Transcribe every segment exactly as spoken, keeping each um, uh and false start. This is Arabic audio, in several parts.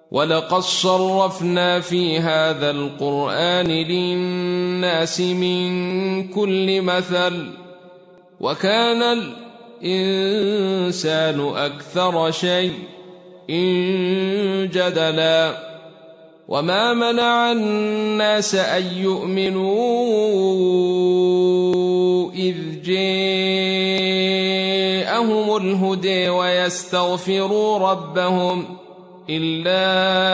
ولقد صرفنا في هذا القرآن للناس من كل مثل وكان الإنسان أكثر شيء جدلا وما منع الناس أن يؤمنوا إذ جاءهم الهدى ويستغفروا ربهم إلا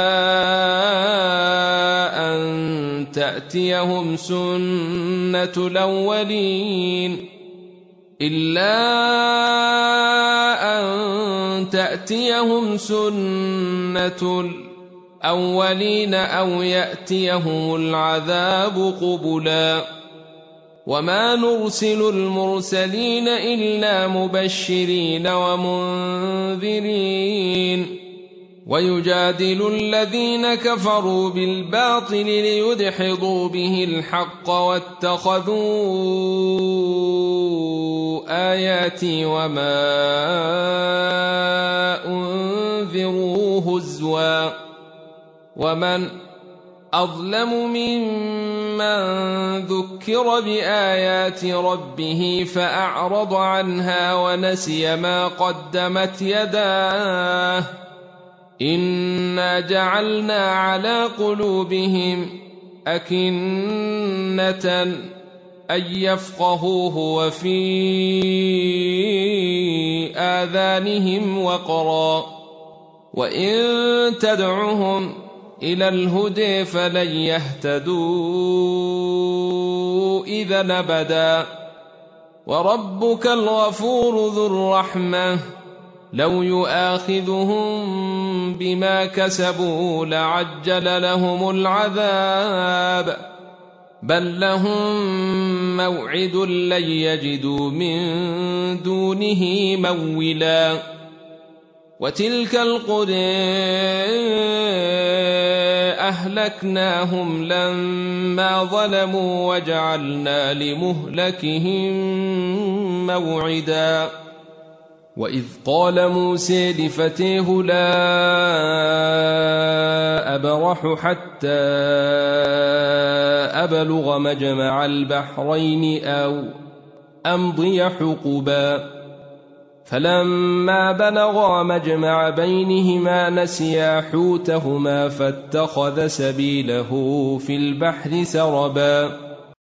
أن تأتيهم سنة الأولين إلا أن تأتيهم سنة الأولين أو يأتيهم العذاب قبلا وما نرسل المرسلين إلا مبشرين ومنذرين ويجادل الذين كفروا بالباطل ليدحضوا به الحق واتخذوا آياتي وما أنذروا هزوا ومن أظلم ممن ذكر بآيات ربه فأعرض عنها ونسي ما قدمت يداه إنا جعلنا على قلوبهم أكنة أن يفقهوه وفي آذانهم وقرا وإن تدعهم إلى الهدى فلن يهتدوا إذا أبدا وربك الغفور ذو الرحمة لو يؤاخذهم بما كسبوا لعجل لهم العذاب بل لهم موعد لن يجدوا من دونه مولا وتلك القرى أهلكناهم لما ظلموا وجعلنا لمهلكهم موعدا وإذ قال موسى لفتيه لا أبرح حتى أبلغ مجمع البحرين أو أمضي حقبا فلما بلغا مجمع بينهما نسيا حوتهما فاتخذ سبيله في البحر سربا